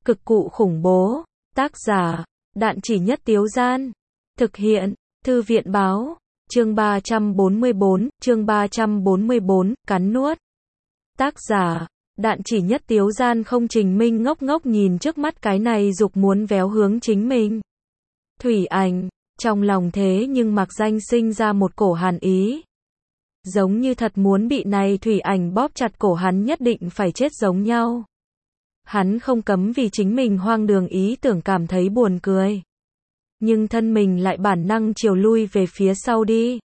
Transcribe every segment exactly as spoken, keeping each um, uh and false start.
Cực cụ khủng bố. Tác giả, Đạn Chỉ Nhất Tiếu Gian. Thực hiện, Thư viện Báo. Chương ba trăm bốn mươi bốn, chương ba trăm bốn mươi bốn, cắn nuốt. Tác giả, Đạn Chỉ Nhất Tiếu Gian. Không Trình Minh ngốc ngốc nhìn trước mắt cái này dục muốn véo hướng chính mình. Thủy Ảnh, trong lòng thế nhưng mặc danh sinh ra một cổ hàn ý. Giống như thật muốn bị này Thủy Ảnh bóp chặt cổ hắn nhất định phải chết giống nhau. Hắn không cấm vì chính mình hoang đường ý tưởng cảm thấy buồn cười. Nhưng thân mình lại bản năng chiều lui về phía sau đi.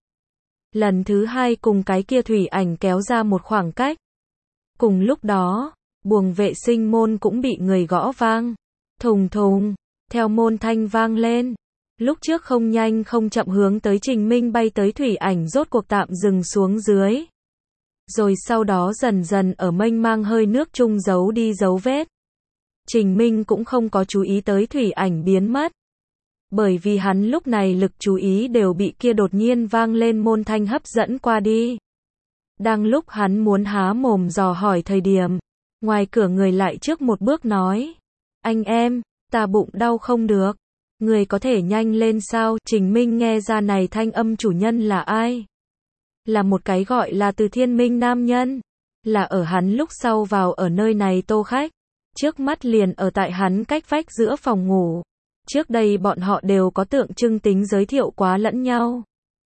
Lần thứ hai cùng cái kia Thủy Ảnh kéo ra một khoảng cách. Cùng lúc đó, buồng vệ sinh môn cũng bị người gõ vang. Thùng thùng, theo môn thanh vang lên. Lúc trước không nhanh không chậm hướng tới Trình Minh bay tới Thủy Ảnh rốt cuộc tạm dừng xuống dưới. Rồi sau đó dần dần ở mênh mang hơi nước chung giấu đi dấu vết. Trình Minh cũng không có chú ý tới Thủy Ảnh biến mất. Bởi vì hắn lúc này lực chú ý đều bị kia đột nhiên vang lên môn thanh hấp dẫn qua đi. Đang lúc hắn muốn há mồm dò hỏi thời điểm, ngoài cửa người lại trước một bước nói: "Anh em, ta bụng đau không được. Người có thể nhanh lên sao?" Trình Minh nghe ra này thanh âm chủ nhân là ai. Là một cái gọi là Từ Thiên Minh nam nhân. Là ở hắn lúc sau vào ở nơi này tô khách. Trước mắt liền ở tại hắn cách vách giữa phòng ngủ. Trước đây bọn họ đều có tượng trưng tính giới thiệu quá lẫn nhau.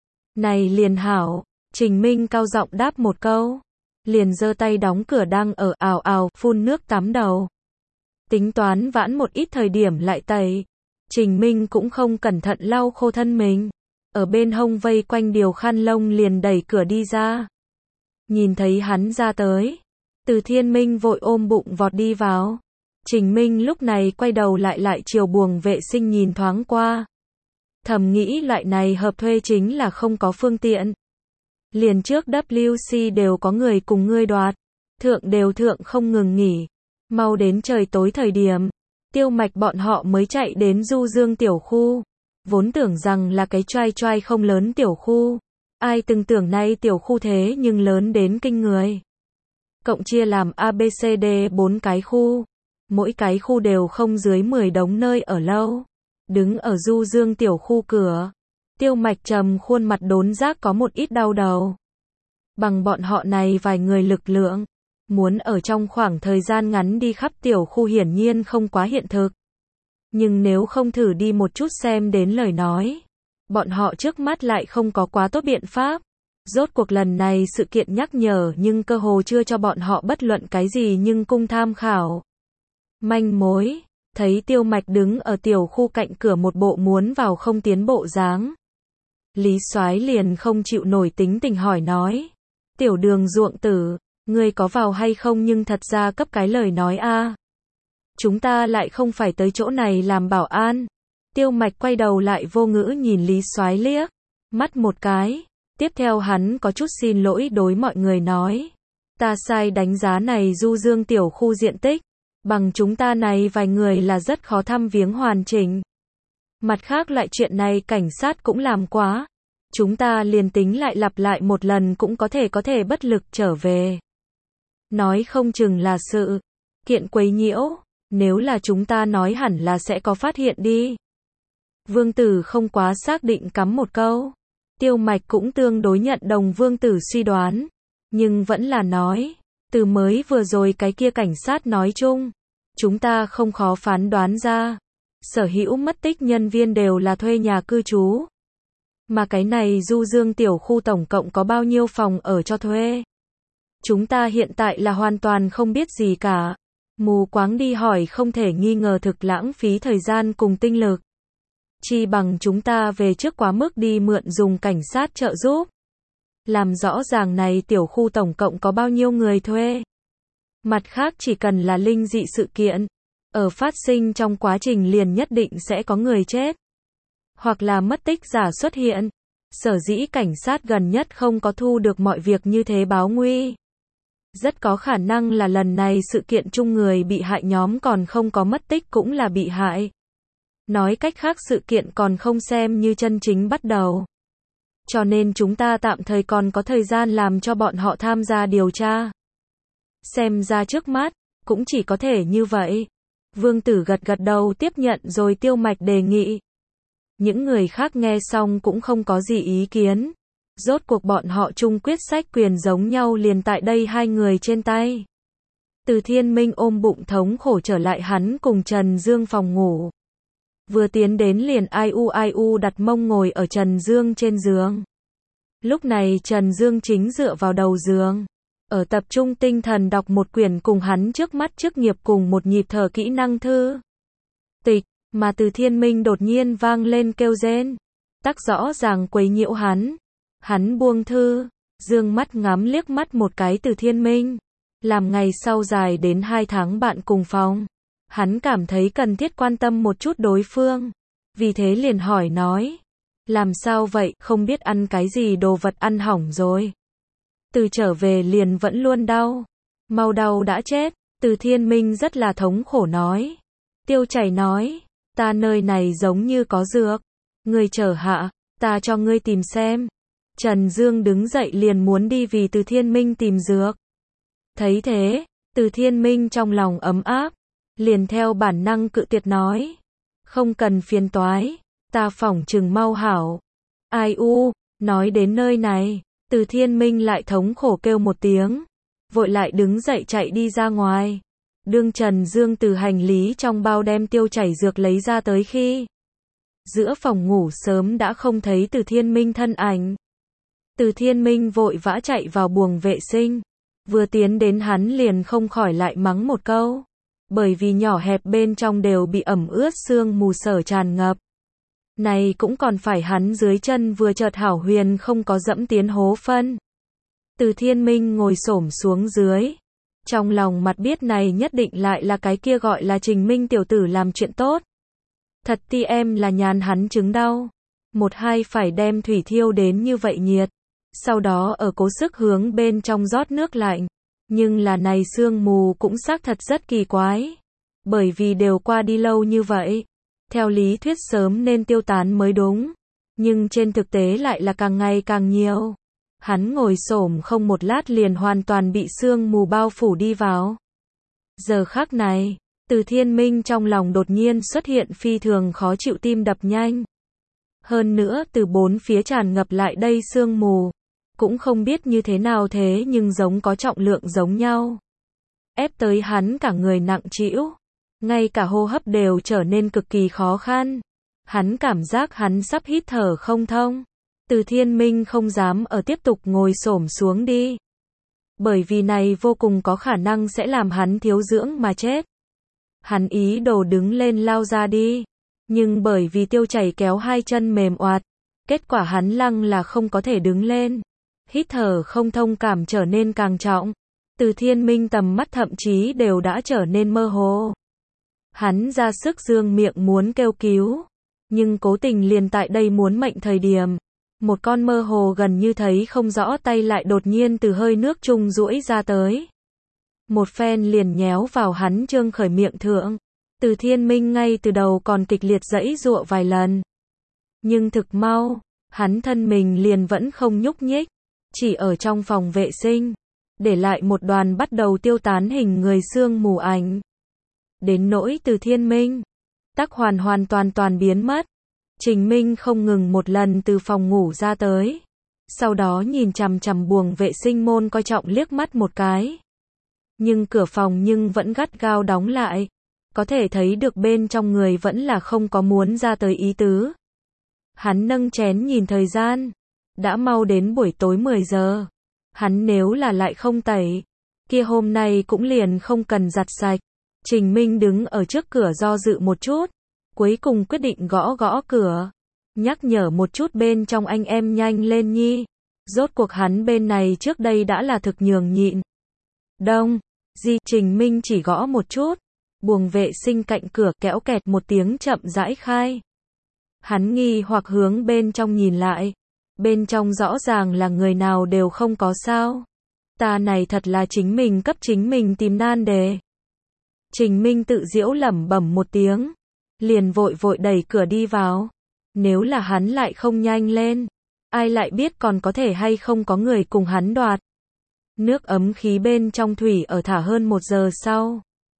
Này liền hảo, Trình Minh cao giọng đáp một câu. Liền giơ tay đóng cửa đang ở ào ào phun nước tắm đầu. Tính toán vãn một ít thời điểm lại tẩy. Trình Minh cũng không cẩn thận lau khô thân mình. Ở bên hông vây quanh điều khăn lông liền đẩy cửa đi ra. Nhìn thấy hắn ra tới. Từ Thiên Minh vội ôm bụng vọt đi vào. Trình Minh lúc này quay đầu lại lại chiều buồng vệ sinh nhìn thoáng qua. Thầm nghĩ loại này hợp thuê chính là không có phương tiện. Liền trước W C đều có người cùng ngươi đoạt. Thượng đều thượng không ngừng nghỉ. Mau đến trời tối thời điểm. Tiêu Mạch bọn họ mới chạy đến Du Dương tiểu khu. Vốn tưởng rằng là cái choai choai không lớn tiểu khu. Ai từng tưởng nay tiểu khu thế nhưng lớn đến kinh người. Cộng chia làm A B C D bốn cái khu. Mỗi cái khu đều không dưới mười đống nơi ở lâu. Đứng ở Du Dương tiểu khu cửa. Tiêu Mạch trầm khuôn mặt đốn giác có một ít đau đầu. Bằng bọn họ này vài người lực lượng. Muốn ở trong khoảng thời gian ngắn đi khắp tiểu khu hiển nhiên không quá hiện thực. Nhưng nếu không thử đi một chút xem đến lời nói. Bọn họ trước mắt lại không có quá tốt biện pháp. Rốt cuộc lần này sự kiện nhắc nhở nhưng cơ hồ chưa cho bọn họ bất luận cái gì nhưng cung tham khảo. Manh mối, thấy Tiêu Mạch đứng ở tiểu khu cạnh cửa một bộ muốn vào không tiến bộ dáng. Lý Soái liền không chịu nổi tính tình hỏi nói. Tiểu Đường ruộng tử, ngươi có vào hay không nhưng thật ra cấp cái lời nói a. Chúng ta lại không phải tới chỗ này làm bảo an. Tiêu Mạch quay đầu lại vô ngữ nhìn Lý Soái liếc. Mắt một cái. Tiếp theo hắn có chút xin lỗi đối mọi người nói. Ta sai đánh giá này Du Dương tiểu khu diện tích. Bằng chúng ta này vài người là rất khó thăm viếng hoàn chỉnh. Mặt khác lại chuyện này cảnh sát cũng làm quá. Chúng ta liền tính lại lặp lại một lần cũng có thể có thể bất lực trở về. Nói không chừng là sự kiện quấy nhiễu. Nếu là chúng ta nói hẳn là sẽ có phát hiện đi. Vương Tử không quá xác định cắm một câu. Tiêu Mạch cũng tương đối nhận đồng Vương Tử suy đoán. Nhưng vẫn là nói. Từ mới vừa rồi cái kia cảnh sát nói chung. Chúng ta không khó phán đoán ra. Sở hữu mất tích nhân viên đều là thuê nhà cư trú. Mà cái này Du Dương tiểu khu tổng cộng có bao nhiêu phòng ở cho thuê. Chúng ta hiện tại là hoàn toàn không biết gì cả. Mù quáng đi hỏi không thể nghi ngờ thực lãng phí thời gian cùng tinh lực. Chi bằng chúng ta về trước quá mức đi mượn dùng cảnh sát trợ giúp. Làm rõ ràng này tiểu khu tổng cộng có bao nhiêu người thuê. Mặt khác chỉ cần là linh dị sự kiện. Ở phát sinh trong quá trình liền nhất định sẽ có người chết. Hoặc là mất tích giả xuất hiện. Sở dĩ cảnh sát gần nhất không có thu được mọi việc như thế báo nguy. Rất có khả năng là lần này sự kiện chung người bị hại nhóm còn không có mất tích cũng là bị hại. Nói cách khác sự kiện còn không xem như chân chính bắt đầu. Cho nên chúng ta tạm thời còn có thời gian làm cho bọn họ tham gia điều tra. Xem ra trước mắt, cũng chỉ có thể như vậy. Vương Tử gật gật đầu tiếp nhận rồi Tiêu Mạch đề nghị. Những người khác nghe xong cũng không có gì ý kiến. Rốt cuộc bọn họ chung quyết sách quyền giống nhau liền tại đây hai người trên tay. Từ Thiên Minh ôm bụng thống khổ trở lại hắn cùng Trần Dương phòng ngủ. Vừa tiến đến liền ai u ai u đặt mông ngồi ở Trần Dương trên giường. Lúc này Trần Dương chính dựa vào đầu giường, ở tập trung tinh thần đọc một quyển cùng hắn trước mắt chức nghiệp cùng một nhịp thở kỹ năng thư tịch, mà Từ Thiên Minh đột nhiên vang lên kêu rên. Tắc rõ ràng quấy nhiễu hắn. Hắn buông thư, dương mắt ngắm liếc mắt một cái Từ Thiên Minh. Làm ngày sau dài đến hai tháng bạn cùng phòng, hắn cảm thấy cần thiết quan tâm một chút đối phương. Vì thế liền hỏi nói. Làm sao vậy, không biết ăn cái gì đồ vật ăn hỏng rồi. Từ trở về liền vẫn luôn đau. Mau đau đã chết. Từ Thiên Minh rất là thống khổ nói. Tiêu Chảy nói. Ta nơi này giống như có dược. Ngươi chờ hạ, ta cho ngươi tìm xem. Trần Dương đứng dậy liền muốn đi vì Từ Thiên Minh tìm dược. Thấy thế, Từ Thiên Minh trong lòng ấm áp. Liền theo bản năng cự tuyệt nói. Không cần phiền toái. Ta phỏng chừng mau hảo. Ai u, nói đến nơi này, Từ Thiên Minh lại thống khổ kêu một tiếng. Vội lại đứng dậy chạy đi ra ngoài. Đương Trần Dương từ hành lý trong bao đem Tiêu Chảy dược lấy ra tới khi. Giữa phòng ngủ sớm đã không thấy Từ Thiên Minh thân ảnh. Từ Thiên Minh vội vã chạy vào buồng vệ sinh. Vừa tiến đến hắn liền không khỏi lại mắng một câu. Bởi vì nhỏ hẹp bên trong đều bị ẩm ướt sương mù sở tràn ngập. Này cũng còn phải hắn dưới chân vừa chợt hảo huyền không có dẫm tiến hố phân. Từ Thiên Minh ngồi xổm xuống dưới. Trong lòng mặt biết này nhất định lại là cái kia gọi là Trình Minh tiểu tử làm chuyện tốt. Thật ti em là nhàn hắn chứng đau. Một hai phải đem thủy thiêu đến như vậy nhiệt. Sau đó ở cố sức hướng bên trong rót nước lạnh. Nhưng là này sương mù cũng xác thật rất kỳ quái. Bởi vì đều qua đi lâu như vậy. Theo lý thuyết sớm nên tiêu tán mới đúng. Nhưng trên thực tế lại là càng ngày càng nhiều. Hắn ngồi xổm không một lát liền hoàn toàn bị sương mù bao phủ đi vào. Giờ khắc này, Từ Thiên Minh trong lòng đột nhiên xuất hiện phi thường khó chịu tim đập nhanh. Hơn nữa từ bốn phía tràn ngập lại đây sương mù. Cũng không biết như thế nào thế nhưng giống có trọng lượng giống nhau. Ép tới hắn cả người nặng trĩu. Ngay cả hô hấp đều trở nên cực kỳ khó khăn. Hắn cảm giác hắn sắp hít thở không thông. Từ Thiên Minh không dám ở tiếp tục ngồi xổm xuống đi. Bởi vì này vô cùng có khả năng sẽ làm hắn thiếu dưỡng mà chết. Hắn ý đồ đứng lên lao ra đi. Nhưng bởi vì Tiêu Chảy kéo hai chân mềm oạt. Kết quả hắn lăng là không có thể đứng lên. Hít thở không thông cảm trở nên càng trọng. Từ Thiên Minh tầm mắt thậm chí đều đã trở nên mơ hồ. Hắn ra sức dương miệng muốn kêu cứu. Nhưng cố tình liền tại đây muốn mệnh thời điểm. Một con mơ hồ gần như thấy không rõ tay lại đột nhiên từ hơi nước trung duỗi ra tới. Một phen liền nhéo vào hắn trương khởi miệng thượng. Từ Thiên Minh ngay từ đầu còn kịch liệt giãy giụa vài lần. Nhưng thực mau, hắn thân mình liền vẫn không nhúc nhích. Chỉ ở trong phòng vệ sinh. Để lại một đoàn bắt đầu tiêu tán hình người sương mù ảnh. Đến nỗi Từ Thiên Minh, tắc hoàn hoàn toàn toàn biến mất. Trình Minh không ngừng một lần từ phòng ngủ ra tới. Sau đó nhìn chằm chằm buồng vệ sinh môn coi trọng liếc mắt một cái. Nhưng cửa phòng nhưng vẫn gắt gao đóng lại. Có thể thấy được bên trong người vẫn là không có muốn ra tới ý tứ. Hắn nâng chén nhìn thời gian. Đã mau đến buổi tối mười giờ. Hắn nếu là lại không tẩy, kia hôm nay cũng liền không cần giặt sạch. Trình Minh đứng ở trước cửa do dự một chút. Cuối cùng quyết định gõ gõ cửa. Nhắc nhở một chút bên trong anh em nhanh lên nhi. Rốt cuộc hắn bên này trước đây đã là thực nhường nhịn. Đông, di Trình Minh chỉ gõ một chút. Buồng vệ sinh cạnh cửa kéo kẹt một tiếng chậm rãi khai. Hắn nghi hoặc hướng bên trong nhìn lại. Bên trong rõ ràng là người nào đều không có sao. Ta này thật là chính mình cấp chính mình tìm nan đề. Trình Minh tự giễu lẩm bẩm một tiếng. Liền vội vội đẩy cửa đi vào. Nếu là hắn lại không nhanh lên. Ai lại biết còn có thể hay không có người cùng hắn đoạt. Nước ấm khí bên trong thủy ở thả hơn một giờ sau.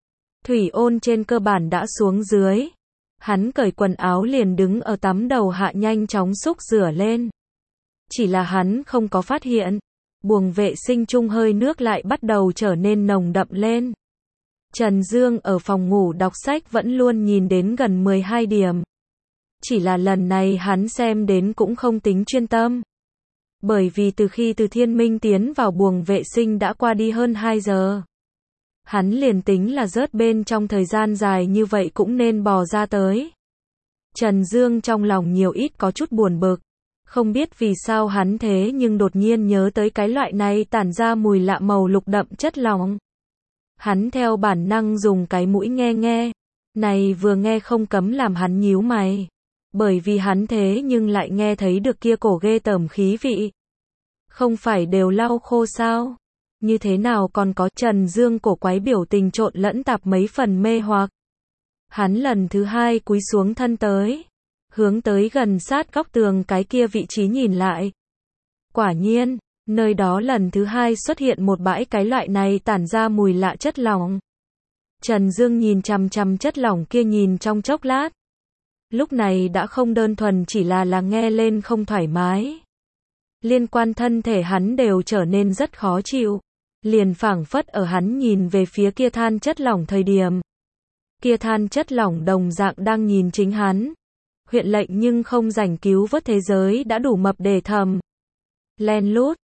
Thủy Ôn trên cơ bản đã xuống dưới. Hắn cởi quần áo liền đứng ở tắm đầu hạ nhanh chóng xúc rửa lên. Chỉ là hắn không có phát hiện, buồng vệ sinh chung hơi nước lại bắt đầu trở nên nồng đậm lên. Trần Dương ở phòng ngủ đọc sách vẫn luôn nhìn đến gần mười hai điểm. Chỉ là lần này hắn xem đến cũng không tính chuyên tâm. Bởi vì từ khi Từ Thiên Minh tiến vào buồng vệ sinh đã qua đi hơn hai giờ. Hắn liền tính là rớt bên trong thời gian dài như vậy cũng nên bò ra tới. Trần Dương trong lòng nhiều ít có chút buồn bực. Không biết vì sao hắn thế nhưng đột nhiên nhớ tới cái loại này tản ra mùi lạ màu lục đậm chất lỏng. Hắn theo bản năng dùng cái mũi nghe nghe. Này vừa nghe không cấm làm hắn nhíu mày. Bởi vì hắn thế nhưng lại nghe thấy được kia cổ ghê tởm khí vị. Không phải đều lau khô sao? Như thế nào còn có? Trần Dương cổ quái biểu tình trộn lẫn tạp mấy phần mê hoặc. Hắn lần thứ hai cúi xuống thân tới. Hướng tới gần sát góc tường cái kia vị trí nhìn lại. Quả nhiên, nơi đó lần thứ hai xuất hiện một bãi cái loại này tản ra mùi lạ chất lỏng. Trần Dương nhìn chằm chằm chất lỏng kia nhìn trong chốc lát. Lúc này đã không đơn thuần chỉ là là nghe lên không thoải mái. Liên quan thân thể hắn đều trở nên rất khó chịu. Liền phảng phất ở hắn nhìn về phía kia than chất lỏng thời điểm. Kia than chất lỏng đồng dạng đang nhìn chính hắn. Huyện lệnh nhưng không rảnh cứu vớt thế giới đã đủ mập để thầm. Len lút,